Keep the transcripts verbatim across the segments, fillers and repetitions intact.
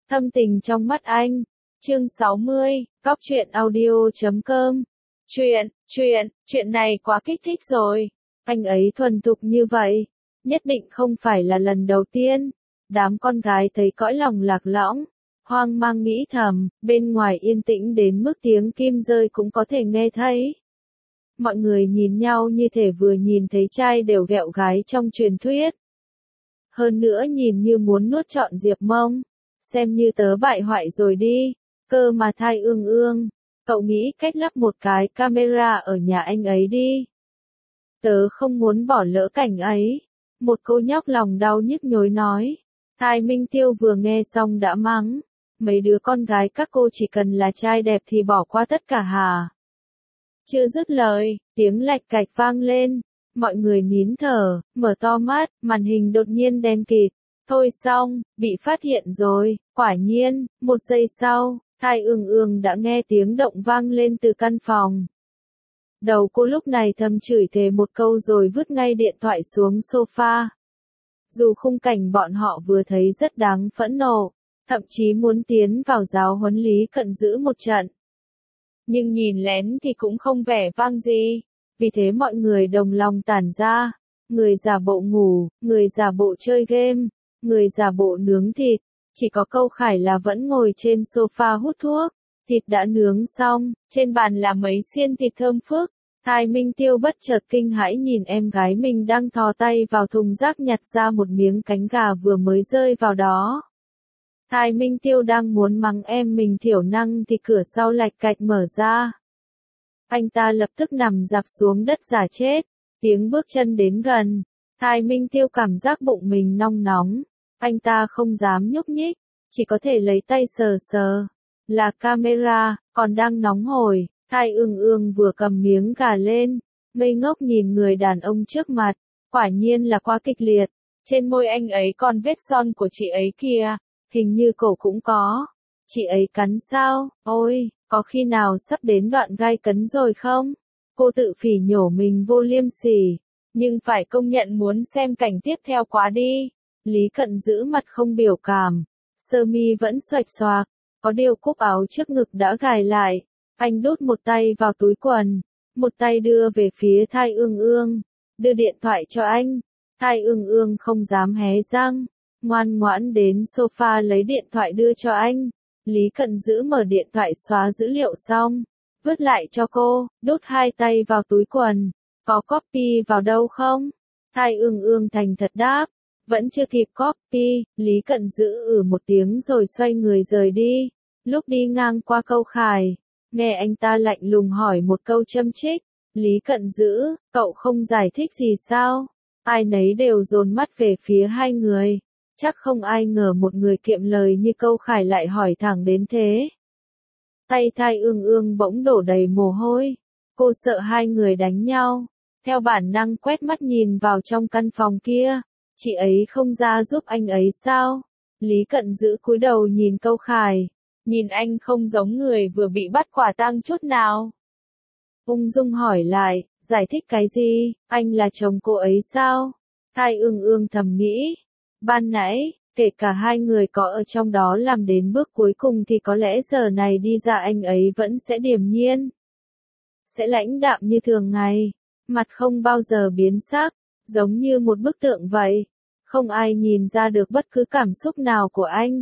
Thâm tình trong mắt anh. Chương sáu mươi, Cóc truyện audio chấm com. Chuyện, chuyện, chuyện này quá kích thích rồi. Anh ấy thuần thục như vậy. Nhất định không phải là lần đầu tiên. Đám con gái thấy cõi lòng lạc lõng. Hoang mang nghĩ thầm, bên ngoài yên tĩnh đến mức tiếng kim rơi cũng có thể nghe thấy. Mọi người nhìn nhau như thể vừa nhìn thấy trai đều ghẹo gái trong truyền thuyết. Hơn nữa nhìn như muốn nuốt trọn Diệp Mông. Xem như tớ bại hoại rồi đi. Cơ mà Thai Ương Ương. Cậu nghĩ cách lắp một cái camera ở nhà anh ấy đi. Tớ không muốn bỏ lỡ cảnh ấy. Một cô nhóc lòng đau nhức nhối nói. Thai Minh Tiêu vừa nghe xong đã mắng. Mấy đứa con gái các cô chỉ cần là trai đẹp thì bỏ qua tất cả hả? Chưa dứt lời, tiếng lạch cạch vang lên. Mọi người nín thở, mở to mắt, màn hình đột nhiên đen kịt. Thôi xong, bị phát hiện rồi, quả nhiên, một giây sau, Thai Ương Ương đã nghe tiếng động vang lên từ căn phòng. Đầu cô lúc này thầm chửi thề một câu rồi vứt ngay điện thoại xuống sofa. Dù khung cảnh bọn họ vừa thấy rất đáng phẫn nộ, thậm chí muốn tiến vào giáo huấn Lý Cận Dữ một trận. Nhưng nhìn lén thì cũng không vẻ vang gì, vì thế mọi người đồng lòng tản ra, người giả bộ ngủ, người giả bộ chơi game, người giả bộ nướng thịt, chỉ có Câu Khải là vẫn ngồi trên sofa hút thuốc, thịt đã nướng xong, trên bàn là mấy xiên thịt thơm phức. Thai Minh Tiêu bất chợt kinh hãi nhìn em gái mình đang thò tay vào thùng rác nhặt ra một miếng cánh gà vừa mới rơi vào đó. Thai Minh Tiêu đang muốn mắng em mình thiểu năng thì cửa sau lạch cạch mở ra. Anh ta lập tức nằm dạp xuống đất giả chết, tiếng bước chân đến gần. Thai Minh Tiêu cảm giác bụng mình nong nóng, anh ta không dám nhúc nhích, chỉ có thể lấy tay sờ sờ. Là camera, còn đang nóng hổi. Thai Ương Ương vừa cầm miếng gà lên, ngây ngốc nhìn người đàn ông trước mặt, quả nhiên là quá kịch liệt. Trên môi anh ấy còn vết son của chị ấy kìa, hình như cổ cũng có. Chị ấy cắn sao? Ôi, có khi nào sắp đến đoạn gai cấn rồi không? Cô tự phỉ nhổ mình vô liêm sỉ, nhưng phải công nhận muốn xem cảnh tiếp theo quá đi. Lý Cận Dữ mặt không biểu cảm, sơ mi vẫn xoạch xoạc, có điều cúc áo trước ngực đã gài lại. Anh đút một tay vào túi quần, một tay đưa về phía Thai Ương Ương, đưa điện thoại cho anh. Thai Ương Ương không dám hé răng, ngoan ngoãn đến sofa lấy điện thoại đưa cho anh. Lý Cận Dữ mở điện thoại xóa dữ liệu xong, vứt lại cho cô, đút hai tay vào túi quần. Có copy vào đâu không? Thai Ương Ương thành thật đáp, vẫn chưa kịp copy. Lý Cận Dữ ừ một tiếng rồi xoay người rời đi. Lúc đi ngang qua Câu Khải, nghe anh ta lạnh lùng hỏi một câu châm chích. Lý Cận Dữ, cậu không giải thích gì sao? Ai nấy đều dồn mắt về phía hai người. Chắc không ai ngờ một người kiệm lời như Câu Khải lại hỏi thẳng đến thế. Tay Thai Ương Ương bỗng đổ đầy mồ hôi. Cô sợ hai người đánh nhau. Theo bản năng quét mắt nhìn vào trong căn phòng kia. Chị ấy không ra giúp anh ấy sao? Lý Cận Dữ cúi đầu nhìn Câu Khải. Nhìn anh không giống người vừa bị bắt quả tang chút nào. Ung dung hỏi lại, giải thích cái gì, anh là chồng cô ấy sao? Thai Ương Ương thầm nghĩ. Ban nãy, kể cả hai người có ở trong đó làm đến bước cuối cùng thì có lẽ giờ này đi ra anh ấy vẫn sẽ điềm nhiên. Sẽ lãnh đạm như thường ngày, mặt không bao giờ biến sắc, giống như một bức tượng vậy. Không ai nhìn ra được bất cứ cảm xúc nào của anh.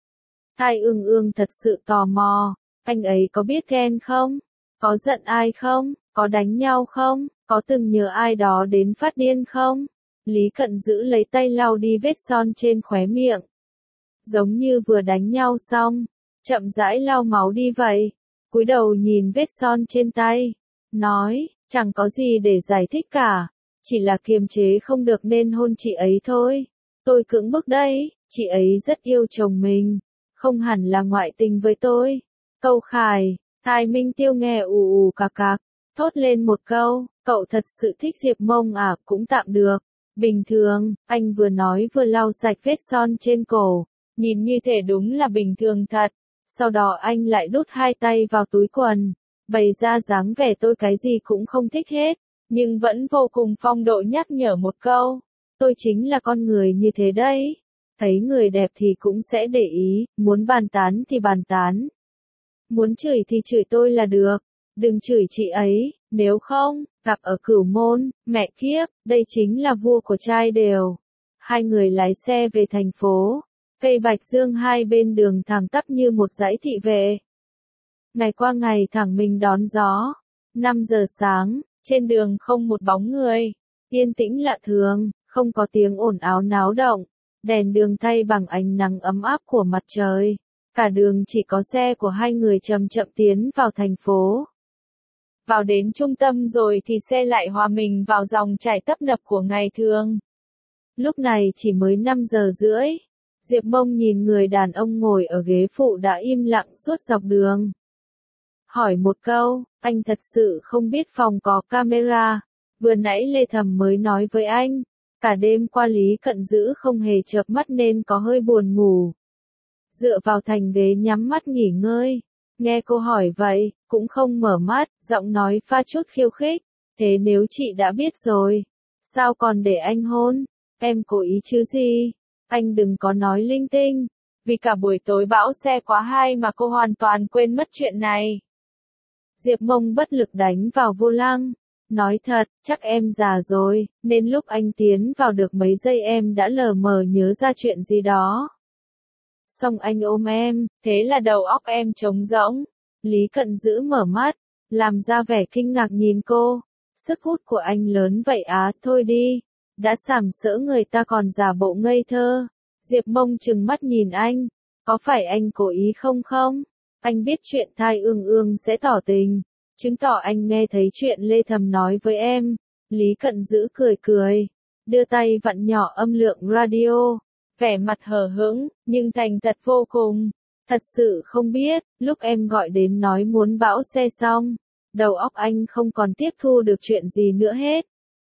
Thai Ương Ương thật sự tò mò, anh ấy có biết ghen không? Có giận ai không? Có đánh nhau không? Có từng nhờ ai đó đến phát điên không? Lý Cận Dữ lấy tay lau đi vết son trên khóe miệng. Giống như vừa đánh nhau xong, chậm rãi lau máu đi vậy. Cúi đầu nhìn vết son trên tay, nói, chẳng có gì để giải thích cả, chỉ là kiềm chế không được nên hôn chị ấy thôi. Tôi cưỡng bức đấy, chị ấy rất yêu chồng mình, không hẳn là ngoại tình với tôi. Câu Khải, Thai Minh Tiêu nghe ù ù cạc cạc, thốt lên một câu, cậu thật sự thích Diệp Mông à? Cũng tạm được, bình thường. Anh vừa nói vừa lau sạch vết son trên cổ, nhìn như thể đúng là bình thường thật. Sau đó anh lại đút hai tay vào túi quần, bày ra dáng vẻ tôi cái gì cũng không thích hết, nhưng vẫn vô cùng phong độ nhắc nhở một câu, tôi chính là con người như thế đấy. Thấy người đẹp thì cũng sẽ để ý, muốn bàn tán thì bàn tán. Muốn chửi thì chửi tôi là được, đừng chửi chị ấy, nếu không, gặp ở Cửu Môn, mẹ kiếp, đây chính là vua của trai đều. Hai người lái xe về thành phố, cây bạch dương hai bên đường thẳng tắp như một dãy thị vệ. Ngày qua ngày thẳng mình đón gió. năm giờ sáng, trên đường không một bóng người, yên tĩnh lạ thường, không có tiếng ồn ào náo động, đèn đường thay bằng ánh nắng ấm áp của mặt trời. Cả đường chỉ có xe của hai người chậm chậm tiến vào thành phố. Vào đến trung tâm rồi thì xe lại hòa mình vào dòng chảy tấp nập của ngày thường. Lúc này chỉ mới năm giờ rưỡi. Diệp Mông nhìn người đàn ông ngồi ở ghế phụ đã im lặng suốt dọc đường. Hỏi một câu, anh thật sự không biết phòng có camera. Vừa nãy Lê Thầm mới nói với anh, cả đêm qua Lý Cận Dữ không hề chợp mắt nên có hơi buồn ngủ. Dựa vào thành ghế nhắm mắt nghỉ ngơi. Nghe cô hỏi vậy, cũng không mở mắt, giọng nói pha chút khiêu khích. Thế nếu chị đã biết rồi, sao còn để anh hôn? Em cố ý chứ gì? Anh đừng có nói linh tinh. Vì cả buổi tối bão xe quá hay mà cô hoàn toàn quên mất chuyện này. Diệp Mông bất lực đánh vào vô lăng. Nói thật, chắc em già rồi, nên lúc anh tiến vào được mấy giây em đã lờ mờ nhớ ra chuyện gì đó. Xong anh ôm em, thế là đầu óc em trống rỗng. Lý Cận Dữ mở mắt, làm ra vẻ kinh ngạc nhìn cô. Sức hút của anh lớn vậy á, thôi đi. Đã sàm sỡ người ta còn giả bộ ngây thơ. Diệp Mông trừng mắt nhìn anh. Có phải anh cố ý không không? Anh biết chuyện thai ương ương sẽ tỏ tình. Chứng tỏ anh nghe thấy chuyện Lê Thầm nói với em. Lý Cận Dữ cười cười. Đưa tay vặn nhỏ âm lượng radio. Vẻ mặt hờ hững, nhưng thành thật vô cùng. Thật sự không biết, lúc em gọi đến nói muốn bão xe xong. Đầu óc anh không còn tiếp thu được chuyện gì nữa hết.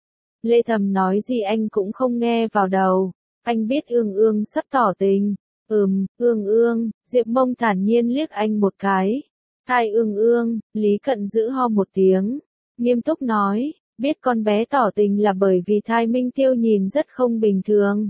Lê Thầm nói gì anh cũng không nghe vào đầu. Anh biết ương ương sắp tỏ tình. Ừm, ương ương, Diệp Mông thản nhiên liếc anh một cái. Thai ương ương, Lý Cận Dữ ho một tiếng. Nghiêm túc nói, biết con bé tỏ tình là bởi vì thai Minh Tiêu nhìn rất không bình thường.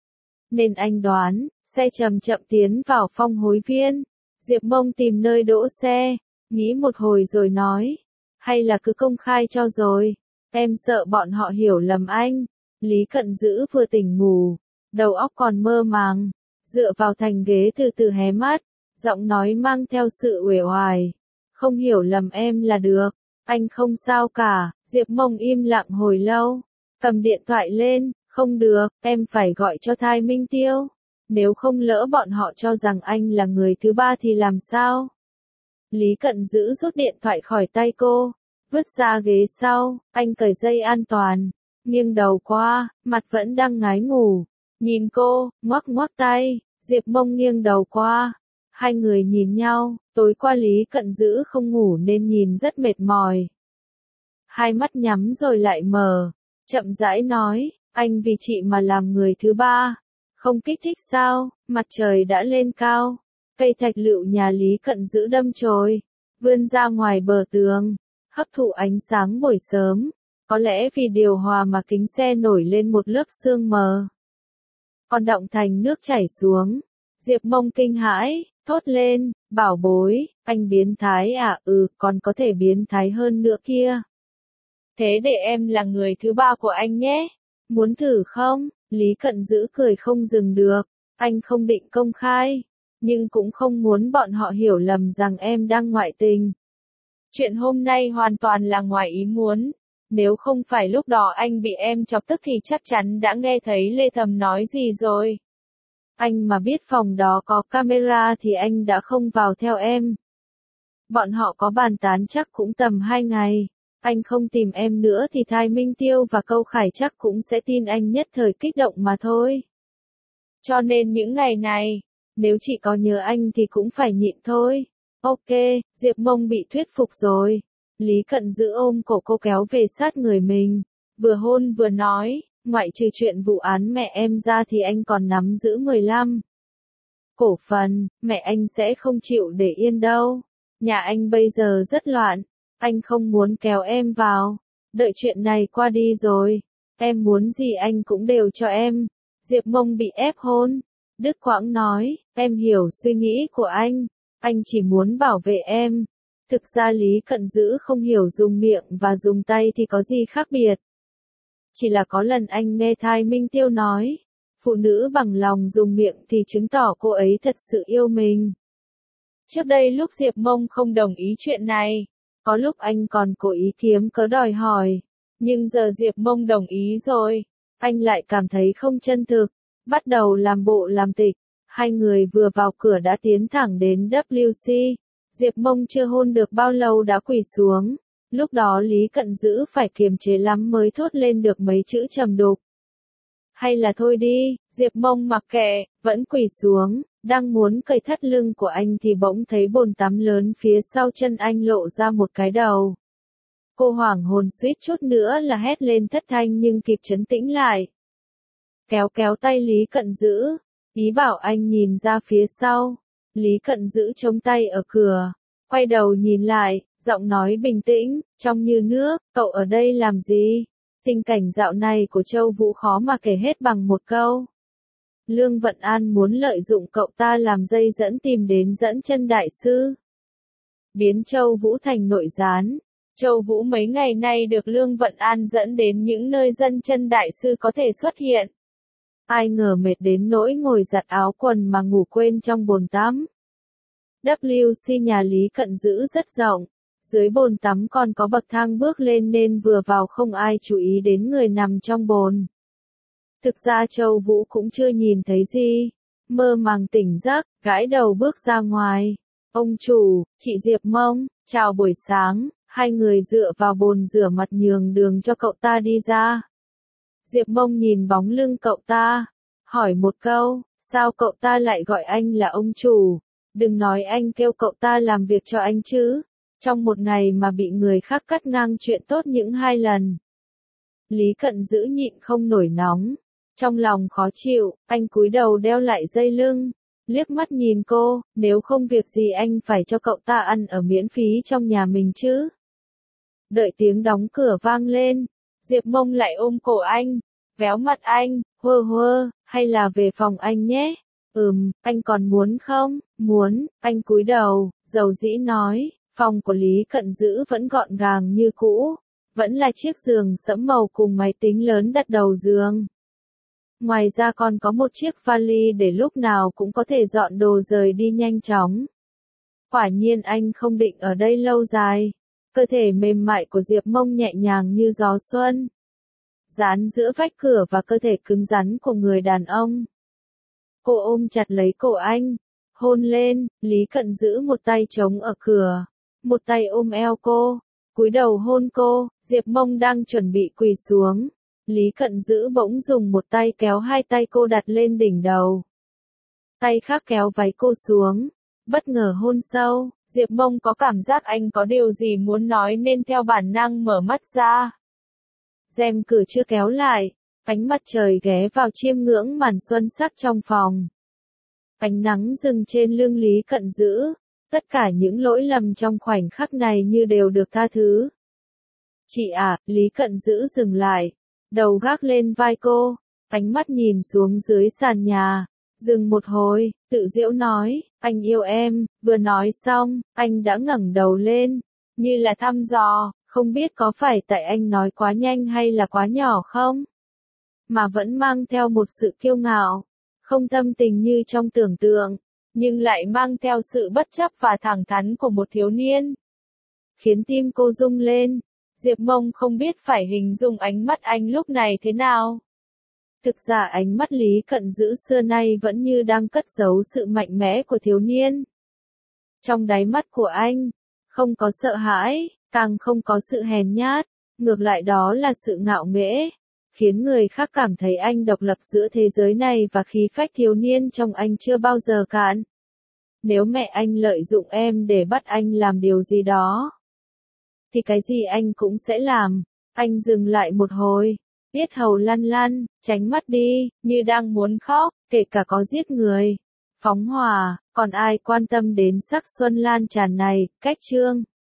Nên anh đoán, xe chậm chậm tiến vào phong hối viên. Diệp Mông tìm nơi đỗ xe, nghĩ một hồi rồi nói. Hay là cứ công khai cho rồi. Em sợ bọn họ hiểu lầm anh. Lý Cận Dữ vừa tỉnh ngủ, đầu óc còn mơ màng. Dựa vào thành ghế từ từ hé mắt, giọng nói mang theo sự uể oải. Không hiểu lầm em là được, anh không sao cả. Diệp Mông im lặng hồi lâu, cầm điện thoại lên, không được, em phải gọi cho thai Minh Tiêu. Nếu không lỡ bọn họ cho rằng anh là người thứ ba thì làm sao? Lý Cận Dữ rút điện thoại khỏi tay cô, vứt ra ghế sau, anh cởi dây an toàn, nghiêng đầu qua, mặt vẫn đang ngái ngủ. Nhìn cô, ngoắc ngoắc tay, Diệp Mông nghiêng đầu qua. Hai người nhìn nhau, tối qua Lý Cận Dữ không ngủ nên nhìn rất mệt mỏi. Hai mắt nhắm rồi lại mở, chậm rãi nói, anh vì chị mà làm người thứ ba. Không kích thích sao? Mặt trời đã lên cao. Cây thạch lựu nhà Lý Cận Dữ đâm chồi, vươn ra ngoài bờ tường, hấp thụ ánh sáng buổi sớm. Có lẽ vì điều hòa mà kính xe nổi lên một lớp sương mờ. Còn động thành nước chảy xuống. Diệp Mông kinh hãi, thốt lên, bảo bối, anh biến thái à? Ừ, còn có thể biến thái hơn nữa kia. Thế để em là người thứ ba của anh nhé. Muốn thử không? Lý Cận Dữ cười không dừng được. Anh không định công khai, nhưng cũng không muốn bọn họ hiểu lầm rằng em đang ngoại tình. Chuyện hôm nay hoàn toàn là ngoài ý muốn. Nếu không phải lúc đó anh bị em chọc tức thì chắc chắn đã nghe thấy Lê Thầm nói gì rồi. Anh mà biết phòng đó có camera thì anh đã không vào theo em. Bọn họ có bàn tán chắc cũng tầm hai ngày. Anh không tìm em nữa thì thai Minh Tiêu và Câu Khải chắc cũng sẽ tin anh nhất thời kích động mà thôi. Cho nên những ngày này, nếu chị có nhớ anh thì cũng phải nhịn thôi. Ok, Diệp Mông bị thuyết phục rồi. Lý Cận Dữ ôm cổ cô kéo về sát người mình. Vừa hôn vừa nói, ngoại trừ chuyện vụ án mẹ em ra thì anh còn nắm giữ mười lăm cổ phần, mẹ anh sẽ không chịu để yên đâu. Nhà anh bây giờ rất loạn, anh không muốn kéo em vào. Đợi chuyện này qua đi rồi, em muốn gì anh cũng đều cho em. Diệp Mông bị ép hôn, đứt quãng nói, em hiểu suy nghĩ của anh, anh chỉ muốn bảo vệ em. Thực ra Lý Cận Dữ không hiểu dùng miệng và dùng tay thì có gì khác biệt. Chỉ là có lần anh nghe Thai Minh Tiêu nói, phụ nữ bằng lòng dùng miệng thì chứng tỏ cô ấy thật sự yêu mình. Trước đây lúc Diệp Mông không đồng ý chuyện này, có lúc anh còn cố ý kiếm cớ đòi hỏi, nhưng giờ Diệp Mông đồng ý rồi, anh lại cảm thấy không chân thực, bắt đầu làm bộ làm tịch. Hai người vừa vào cửa đã tiến thẳng đến W C, Diệp Mông chưa hôn được bao lâu đã quỳ xuống, lúc đó Lý Cận Dữ phải kiềm chế lắm mới thốt lên được mấy chữ trầm đục. Hay là thôi đi, Diệp Mông mặc kệ, vẫn quỳ xuống, đang muốn cởi thắt lưng của anh thì bỗng thấy bồn tắm lớn phía sau chân anh lộ ra một cái đầu. Cô hoảng hồn suýt chút nữa là hét lên thất thanh nhưng kịp trấn tĩnh lại. Kéo kéo tay Lý Cận Dữ, ý bảo anh nhìn ra phía sau. Lý Cận Dữ chống tay ở cửa, quay đầu nhìn lại, giọng nói bình tĩnh, trong như nước, cậu ở đây làm gì? Tình cảnh dạo này của Châu Vũ khó mà kể hết bằng một câu. Lương Vận An muốn lợi dụng cậu ta làm dây dẫn tìm đến dẫn chân đại sư. Biến Châu Vũ thành nội gián. Châu Vũ mấy ngày nay được Lương Vận An dẫn đến những nơi dân chân đại sư có thể xuất hiện. Ai ngờ mệt đến nỗi ngồi giặt áo quần mà ngủ quên trong bồn tắm. W C nhà Lý Cận Dữ rất rộng, dưới bồn tắm còn có bậc thang bước lên nên vừa vào không ai chú ý đến người nằm trong bồn. Thực ra Châu Vũ cũng chưa nhìn thấy gì, mơ màng tỉnh giấc, gãi đầu bước ra ngoài. Ông chủ, chị Diệp Mông, chào buổi sáng, hai người dựa vào bồn rửa mặt nhường đường cho cậu ta đi ra. Diệp Mông nhìn bóng lưng cậu ta, hỏi một câu, sao cậu ta lại gọi anh là ông chủ? Đừng nói anh kêu cậu ta làm việc cho anh chứ, trong một ngày mà bị người khác cắt ngang chuyện tốt những hai lần. Lý Cận Dữ nhịn không nổi nóng, trong lòng khó chịu, anh cúi đầu đeo lại dây lưng, liếc mắt nhìn cô, nếu không việc gì anh phải cho cậu ta ăn ở miễn phí trong nhà mình chứ. Đợi tiếng đóng cửa vang lên, Diệp Mông lại ôm cổ anh, véo mặt anh, hơ hơ, hay là về phòng anh nhé? Ừm, anh còn muốn không? Muốn, anh cúi đầu, dầu dĩ nói, phòng của Lý Cận Dữ vẫn gọn gàng như cũ, vẫn là chiếc giường sẫm màu cùng máy tính lớn đặt đầu giường. Ngoài ra còn có một chiếc vali để lúc nào cũng có thể dọn đồ rời đi nhanh chóng. Quả nhiên anh không định ở đây lâu dài. Cơ thể mềm mại của Diệp Mông nhẹ nhàng như gió xuân, dán giữa vách cửa và cơ thể cứng rắn của người đàn ông. Cô ôm chặt lấy cổ anh, hôn lên, Lý Cận Dữ một tay chống ở cửa, một tay ôm eo cô, cúi đầu hôn cô. Diệp Mông đang chuẩn bị quỳ xuống, Lý Cận Dữ bỗng dùng một tay kéo hai tay cô đặt lên đỉnh đầu, tay khác kéo váy cô xuống, bất ngờ hôn sâu. Diệp Mông có cảm giác anh có điều gì muốn nói nên theo bản năng mở mắt ra. Rèm cửa chưa kéo lại, ánh mặt trời ghé vào chiêm ngưỡng màn xuân sắc trong phòng. Ánh nắng dừng trên lưng Lý Cận Dữ, tất cả những lỗi lầm trong khoảnh khắc này như đều được tha thứ. Chị à, Lý Cận Dữ dừng lại, đầu gác lên vai cô, ánh mắt nhìn xuống dưới sàn nhà. Dừng một hồi, tự giễu nói, anh yêu em. Vừa nói xong, anh đã ngẩng đầu lên, như là thăm dò, không biết có phải tại anh nói quá nhanh hay là quá nhỏ không? Mà vẫn mang theo một sự kiêu ngạo, không thâm tình như trong tưởng tượng, nhưng lại mang theo sự bất chấp và thẳng thắn của một thiếu niên. Khiến tim cô rung lên, Diệp Mông không biết phải hình dung ánh mắt anh lúc này thế nào. Thực ra ánh mắt Lý Cận Dữ xưa nay vẫn như đang cất giấu sự mạnh mẽ của thiếu niên. Trong đáy mắt của anh, không có sợ hãi, càng không có sự hèn nhát, ngược lại đó là sự ngạo nghễ, khiến người khác cảm thấy anh độc lập giữa thế giới này và khí phách thiếu niên trong anh chưa bao giờ cạn. Nếu mẹ anh lợi dụng em để bắt anh làm điều gì đó, thì cái gì anh cũng sẽ làm. Anh dừng lại một hồi, yết hầu lăn lăn, tránh mắt đi, như đang muốn khóc, kể cả có giết người, phóng hỏa, còn ai quan tâm đến sắc xuân lan tràn này. Cách chương